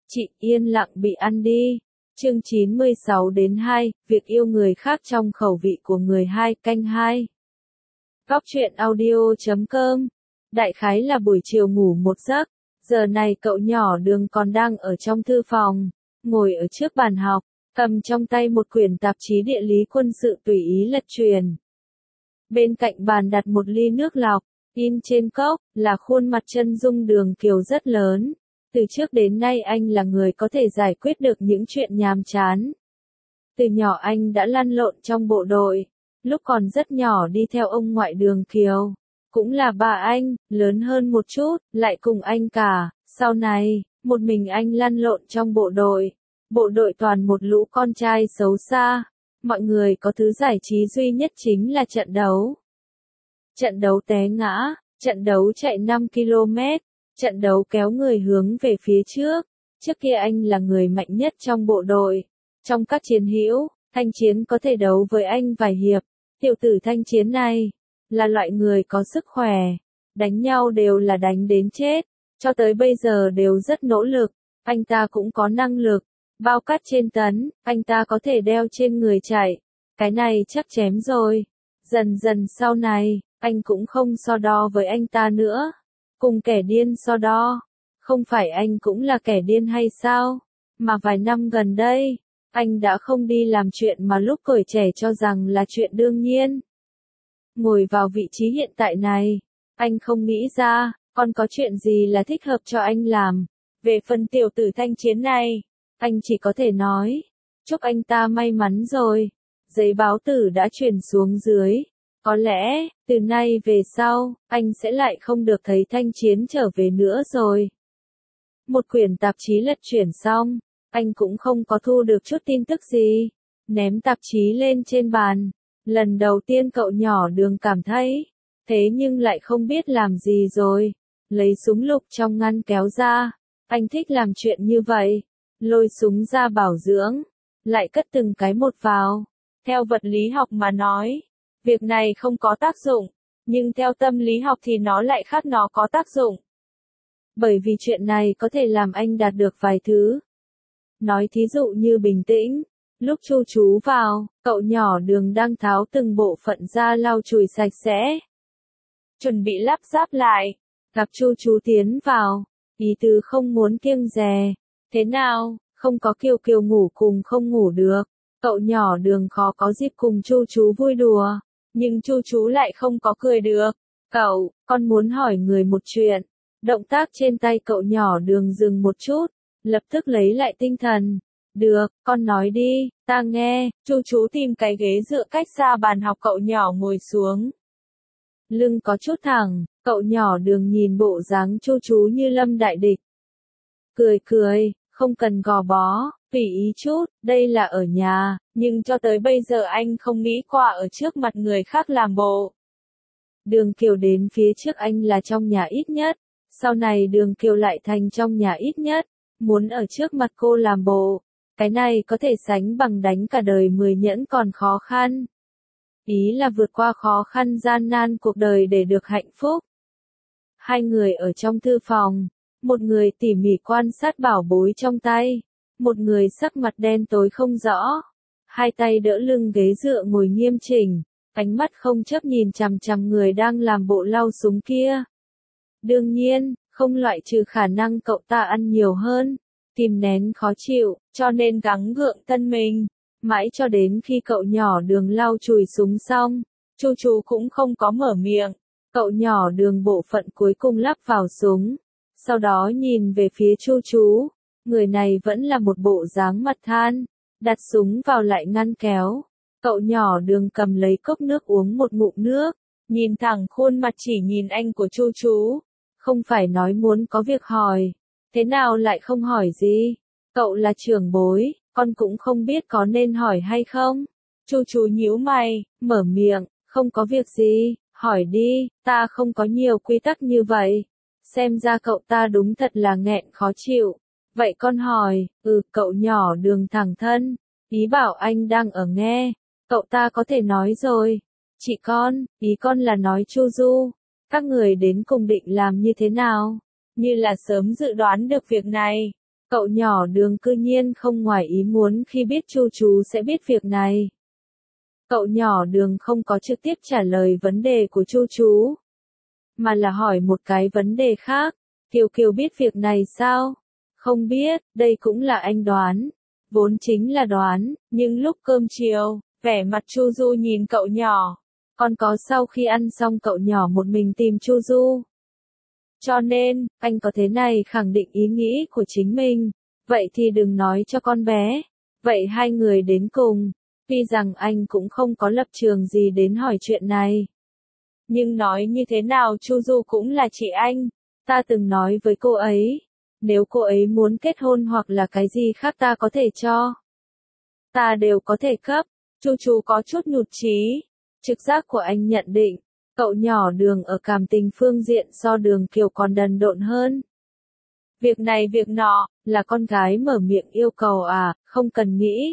Chị yên lặng bị ăn đi. Chương 96-2, việc yêu người khác trong khẩu vị của người 2, canh 2. Góc truyện audio.com. Đại khái là buổi chiều ngủ một giấc, giờ này cậu nhỏ Đường còn đang ở trong thư phòng, ngồi ở trước bàn học, cầm trong tay một quyển tạp chí địa lý quân sự tùy ý lật truyền. Bên cạnh bàn đặt một ly nước lọc, in trên cốc là khuôn mặt chân dung Đường Kiều rất lớn. Từ trước đến nay anh là người có thể giải quyết được những chuyện nhàm chán. Từ nhỏ anh đã lăn lộn trong bộ đội, lúc còn rất nhỏ đi theo ông ngoại Đường Kiều, cũng là bà anh, lớn hơn một chút, lại cùng anh cả. Sau này, một mình anh lăn lộn trong bộ đội toàn một lũ con trai xấu xa, mọi người có thứ giải trí duy nhất chính là trận đấu. Trận đấu té ngã, trận đấu chạy 5 km. Trận đấu kéo người hướng về phía trước. Trước kia anh là người mạnh nhất trong bộ đội. Trong các chiến hữu, Thanh Chiến có thể đấu với anh vài hiệp. Tiểu tử Thanh Chiến này là loại người có sức khỏe, đánh nhau đều là đánh đến chết, cho tới bây giờ đều rất nỗ lực. Anh ta cũng có năng lực, bao cát trên tấn, anh ta có thể đeo trên người chạy. Cái này chắc chém rồi. Dần dần sau này, anh cũng không so đo với anh ta nữa. Cùng kẻ điên so đo, không phải anh cũng là kẻ điên hay sao? Mà vài năm gần đây, anh đã không đi làm chuyện mà lúc tuổi trẻ cho rằng là chuyện đương nhiên. Ngồi vào vị trí hiện tại này, anh không nghĩ ra, còn có chuyện gì là thích hợp cho anh làm. Về phần tiểu tử Thanh Chiến này, anh chỉ có thể nói, chúc anh ta may mắn rồi. Giấy báo tử đã chuyển xuống dưới. Có lẽ, từ nay về sau, anh sẽ lại không được thấy Thanh Chiến trở về nữa rồi. Một quyển tạp chí lật chuyển xong, anh cũng không có thu được chút tin tức gì. Ném tạp chí lên trên bàn. Lần đầu tiên cậu nhỏ Đường cảm thấy, thế nhưng lại không biết làm gì rồi. Lấy súng lục trong ngăn kéo ra. Anh thích làm chuyện như vậy. Lôi súng ra bảo dưỡng. Lại cất từng cái một vào. Theo vật lý học mà nói, việc này không có tác dụng, nhưng theo tâm lý học thì nó lại khác, nó có tác dụng. Bởi vì chuyện này có thể làm anh đạt được vài thứ. Nói thí dụ như bình tĩnh. Lúc Chu chú vào, cậu nhỏ Đường đang tháo từng bộ phận ra lau chùi sạch sẽ. Chuẩn bị lắp ráp lại. Gặp Chu chú tiến vào. Ý tứ không muốn kiêng dè. Thế nào, không có Kiều Kiều ngủ cùng không ngủ được. Cậu nhỏ Đường khó có dịp cùng Chu chú vui đùa. Nhưng Chu chú lại không có cười được. Cậu, con muốn hỏi người một chuyện. Động tác trên tay cậu nhỏ Đường dừng một chút. Lập tức lấy lại tinh thần. Được, con nói đi, ta nghe. Chu chú tìm cái ghế dựa cách xa bàn học cậu nhỏ ngồi xuống. Lưng có chút thẳng, cậu nhỏ Đường nhìn bộ dáng Chu chú như lâm đại địch. Cười, không cần gò bó, tùy ý chút, đây là ở nhà, nhưng cho tới bây giờ anh không nghĩ qua ở trước mặt người khác làm bộ. Đường Kiều đến phía trước anh là trong nhà ít nhất, sau này Đường Kiều lại thành trong nhà ít nhất, muốn ở trước mặt cô làm bộ, cái này có thể sánh bằng đánh cả đời 10 nhẫn còn khó khăn. Ý là vượt qua khó khăn gian nan cuộc đời để được hạnh phúc. Hai người ở trong thư phòng, một người tỉ mỉ quan sát bảo bối trong tay, một người sắc mặt đen tối không rõ, hai tay đỡ lưng ghế dựa ngồi nghiêm chỉnh, ánh mắt không chớp nhìn chằm chằm người đang làm bộ lau súng kia. Đương nhiên, không loại trừ khả năng cậu ta ăn nhiều hơn, kìm nén khó chịu, cho nên gắng gượng thân mình. Mãi cho đến khi cậu nhỏ Đường lau chùi súng xong, Chu chú cũng không có mở miệng. Cậu nhỏ Đường bộ phận cuối cùng lắp vào súng, sau đó nhìn về phía Chu chú. Người này vẫn là một bộ dáng mặt than, đặt súng vào lại ngăn kéo. Cậu nhỏ Đường cầm lấy cốc nước uống một ngụm nước, nhìn thẳng khuôn mặt chỉ nhìn anh của Chu chú. Không phải nói muốn có việc hỏi, thế nào lại không hỏi gì? Cậu là trưởng bối, con cũng không biết có nên hỏi hay không. Chu chú nhíu mày, mở miệng, không có việc gì, hỏi đi, ta không có nhiều quy tắc như vậy. Xem ra cậu ta đúng thật là nghẹn khó chịu. Vậy con hỏi, cậu nhỏ Đường thẳng thân, ý bảo anh đang ở nghe, cậu ta có thể nói rồi. Chị con, ý con là nói Chu Du, các người đến cùng định làm như thế nào? Như là sớm dự đoán được việc này. Cậu nhỏ Đường cư nhiên không ngoài ý muốn khi biết Chu chú sẽ biết việc này. Cậu nhỏ Đường không có trực tiếp trả lời vấn đề của Chu chú, mà là hỏi một cái vấn đề khác. Kiều Kiều biết việc này sao? Không biết, đây cũng là anh đoán. Vốn chính là đoán, nhưng lúc cơm chiều, vẻ mặt Chu Du nhìn cậu nhỏ. Còn có sau khi ăn xong cậu nhỏ một mình tìm Chu Du. Cho nên, anh có thế này khẳng định ý nghĩ của chính mình. Vậy thì đừng nói cho con bé. Vậy hai người đến cùng. Tuy rằng anh cũng không có lập trường gì đến hỏi chuyện này. Nhưng nói như thế nào Chu Du cũng là chị anh. Ta từng nói với cô ấy. Nếu cô ấy muốn kết hôn hoặc là cái gì khác ta có thể cho. Ta đều có thể cấp. Chu chú có chút nhụt chí. Trực giác của anh nhận định. Cậu nhỏ Đường ở cảm tình phương diện so Đường Kiều còn đần độn hơn. Việc này việc nọ, là con gái mở miệng yêu cầu à, không cần nghĩ.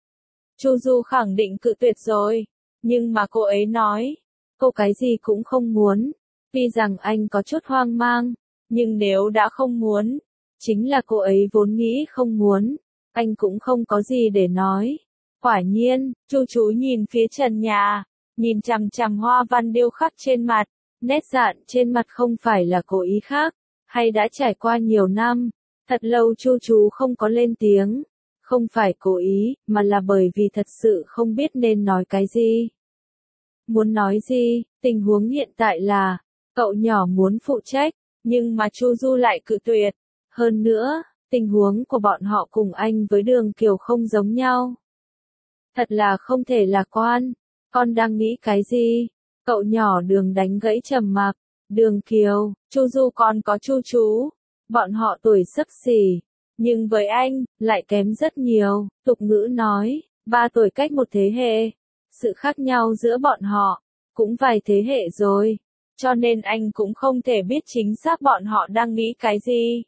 Chu Du khẳng định cự tuyệt rồi. Nhưng mà cô ấy nói. Cô cái gì cũng không muốn. Tuy rằng anh có chút hoang mang. Nhưng nếu đã không muốn. Chính là cô ấy vốn nghĩ không muốn. Anh cũng không có gì để nói. Quả nhiên, Chu chú nhìn phía trần nhà. Nhìn chằm chằm hoa văn điêu khắc trên mặt. Nét dạn trên mặt không phải là cố ý khác. Hay đã trải qua nhiều năm. Thật lâu Chu chú không có lên tiếng. Không phải cố ý, mà là bởi vì thật sự không biết nên nói cái gì. Muốn nói gì, tình huống hiện tại là, cậu nhỏ muốn phụ trách, nhưng mà Chu Du lại cự tuyệt. Hơn nữa, tình huống của bọn họ cùng anh với Đường Kiều không giống nhau. Thật là không thể lạc quan. Con đang nghĩ cái gì? Cậu nhỏ Đường đánh gãy trầm mặc. Đường Kiều, Chu Du còn có Chu chú. Bọn họ tuổi xấp xỉ. Nhưng với anh, lại kém rất nhiều. Tục ngữ nói, 3 tuổi cách một thế hệ. Sự khác nhau giữa bọn họ, cũng vài thế hệ rồi. Cho nên anh cũng không thể biết chính xác bọn họ đang nghĩ cái gì.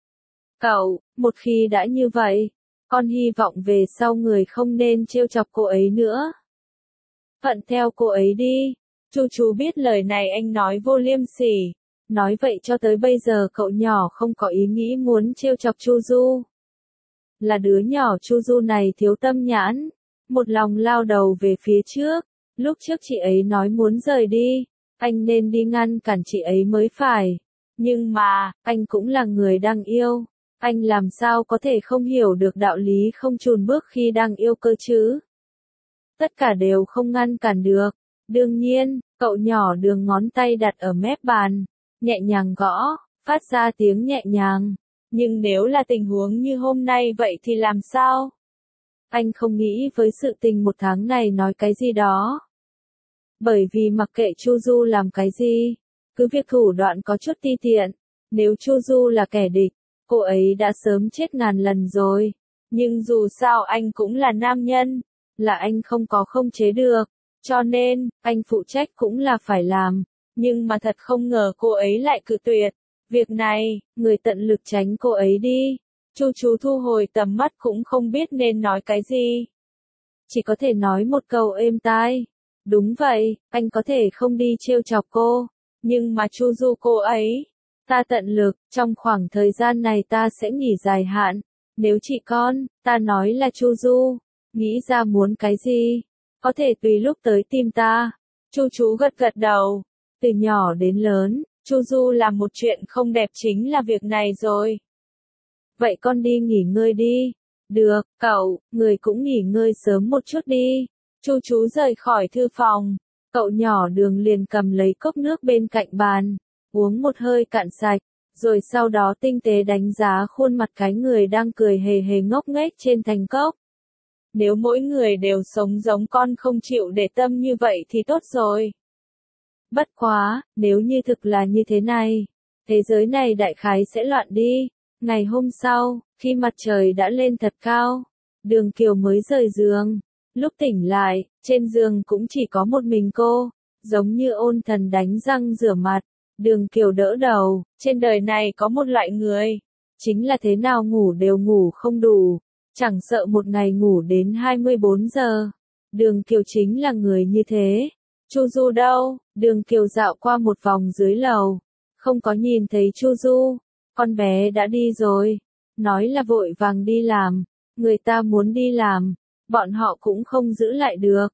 Cậu, một khi đã như vậy, con hy vọng về sau người không nên trêu chọc cô ấy nữa. Thuận theo cô ấy đi. Chu chú biết lời này anh nói vô liêm sỉ. Nói vậy cho tới bây giờ cậu nhỏ không có ý nghĩ muốn trêu chọc Chu Du. Là đứa nhỏ Chu Du này thiếu tâm nhãn. Một lòng lao đầu về phía trước. Lúc trước chị ấy nói muốn rời đi. Anh nên đi ngăn cản chị ấy mới phải. Nhưng mà, anh cũng là người đang yêu. Anh làm sao có thể không hiểu được đạo lý không chùn bước khi đang yêu cơ chứ? Tất cả đều không ngăn cản được. Đương nhiên, cậu nhỏ Đường ngón tay đặt ở mép bàn. Nhẹ nhàng gõ, phát ra tiếng nhẹ nhàng. Nhưng nếu là tình huống như hôm nay vậy thì làm sao? Anh không nghĩ với sự tình một tháng này nói cái gì đó. Bởi vì mặc kệ Chu Du làm cái gì, cứ việc thủ đoạn có chút ti tiện. Nếu Chu Du là kẻ địch, cô ấy đã sớm chết ngàn lần rồi. Nhưng dù sao anh cũng là nam nhân, là anh không có không chế được. Cho nên, anh phụ trách cũng là phải làm. Nhưng mà thật không ngờ cô ấy lại cự tuyệt. Việc này, người tận lực tránh cô ấy đi. Chu chú thu hồi tầm mắt cũng không biết nên nói cái gì. Chỉ có thể nói một câu êm tai. Đúng vậy, anh có thể không đi trêu chọc cô. Nhưng mà Chu Du cô ấy. Ta tận lực, trong khoảng thời gian này ta sẽ nghỉ dài hạn. Nếu chị con, ta nói là Chu Du. Nghĩ ra muốn cái gì? Có thể tùy lúc tới tìm ta. Chu chú gật gật đầu. Từ nhỏ đến lớn, Chu Du làm một chuyện không đẹp chính là việc này rồi. Vậy con đi nghỉ ngơi đi. Được, cậu, người cũng nghỉ ngơi sớm một chút đi. Chu chú rời khỏi thư phòng. Cậu nhỏ Đường liền cầm lấy cốc nước bên cạnh bàn. Uống một hơi cạn sạch. Rồi sau đó tinh tế đánh giá khuôn mặt cái người đang cười hề hề ngốc nghếch trên thành cốc. Nếu mỗi người đều sống giống con không chịu để tâm như vậy thì tốt rồi. Bất quá, nếu như thực là như thế này, thế giới này đại khái sẽ loạn đi. Ngày hôm sau, khi mặt trời đã lên thật cao, Đường Kiều mới rời giường. Lúc tỉnh lại, trên giường cũng chỉ có một mình cô, giống như ôn thần đánh răng rửa mặt. Đường Kiều đỡ đầu, trên đời này có một loại người, chính là thế nào ngủ đều ngủ không đủ, chẳng sợ một ngày ngủ đến 24 giờ. Đường Kiều chính là người như thế. Chu Du đâu? Đường Kiều dạo qua một vòng dưới lầu, không có nhìn thấy Chu Du. Con bé đã đi rồi. nói là vội vàng đi làm, người ta muốn đi làm, bọn họ cũng không giữ lại được.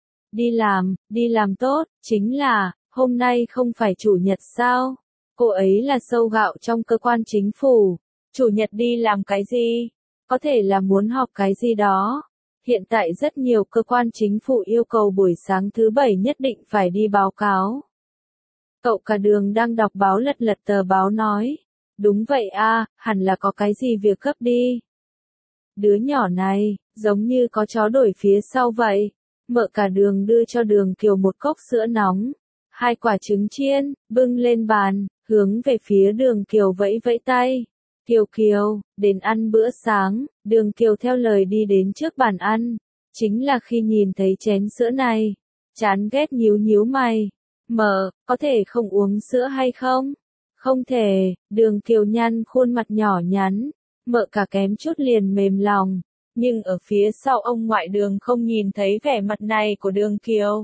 Đi làm tốt, chính là, hôm nay không phải chủ nhật sao? Cô ấy là sâu gạo trong cơ quan chính phủ. Chủ nhật đi làm cái gì? Có thể là muốn họp cái gì đó. Hiện tại rất nhiều cơ quan chính phủ yêu cầu buổi sáng thứ bảy nhất định phải đi báo cáo. Cậu cả đường đang đọc báo lật lật tờ báo nói. Đúng vậy a, hẳn là có cái gì việc gấp đi. Đứa nhỏ này, giống như có chó đuổi phía sau vậy. Mợ cả đường đưa cho Đường Kiều một cốc sữa nóng, 2 quả trứng chiên, bưng lên bàn, hướng về phía Đường Kiều vẫy vẫy tay. Kiều Kiều, đến ăn bữa sáng, Đường Kiều theo lời đi đến trước bàn ăn. Chính là khi nhìn thấy chén sữa này, chán ghét nhíu nhíu mày. Mợ, có thể không uống sữa hay không? Không thể, Đường Kiều nhăn khuôn mặt nhỏ nhắn, mợ cả kém chút liền mềm lòng. Nhưng ở phía sau ông ngoại Đường không nhìn thấy vẻ mặt này của Đường Kiều.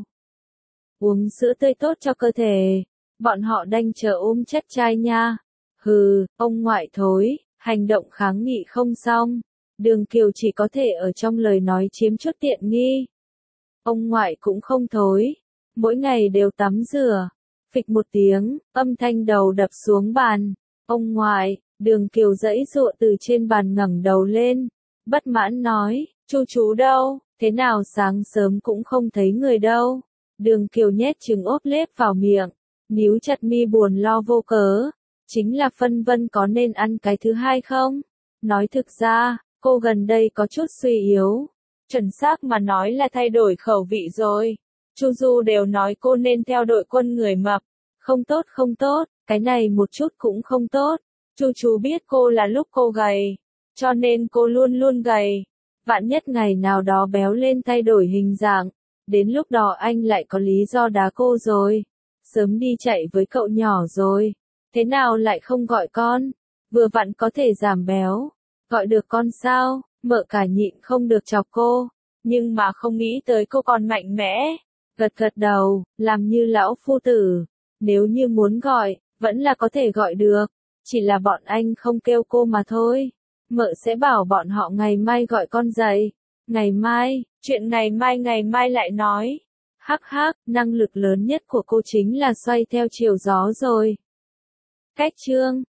Uống sữa tươi tốt cho cơ thể, bọn họ đành chờ ôm chất trai nha. Hừ, ông ngoại thối, hành động kháng nghị không xong. Đường Kiều chỉ có thể ở trong lời nói chiếm chút tiện nghi. Ông ngoại cũng không thối, mỗi ngày đều tắm rửa. Phịch một tiếng, âm thanh đầu đập xuống bàn. Ông ngoại, Đường Kiều giãy giụa từ trên bàn ngẩng đầu lên. Bất mãn nói, chú đâu, thế nào sáng sớm cũng không thấy người đâu. Đường Kiều nhét trứng ốp lết vào miệng, níu chặt mi buồn lo vô cớ. Chính là phân vân có nên ăn cái thứ hai không? Nói thực ra, cô gần đây có chút suy yếu. Chuẩn xác mà nói là thay đổi khẩu vị rồi. Chu Du đều nói cô nên theo đội quân người mập. Không tốt, cái này một chút cũng không tốt. Chú biết cô là lúc cô gầy, cho nên cô luôn luôn gầy. Vạn nhất ngày nào đó béo lên thay đổi hình dạng, đến lúc đó anh lại có lý do đá cô rồi. Sớm đi chạy với cậu nhỏ rồi. Thế nào lại không gọi con? Vừa vặn có thể giảm béo. Gọi được con sao? Mợ cả nhịn không được chọc cô. Nhưng mà không nghĩ tới cô còn mạnh mẽ. Gật đầu, làm như lão phu tử. Nếu như muốn gọi, vẫn là có thể gọi được. Chỉ là bọn anh không kêu cô mà thôi. Mợ sẽ bảo bọn họ ngày mai gọi con dậy. Ngày mai, chuyện ngày mai lại nói. Hắc, năng lực lớn nhất của cô chính là xoay theo chiều gió rồi. Cách chương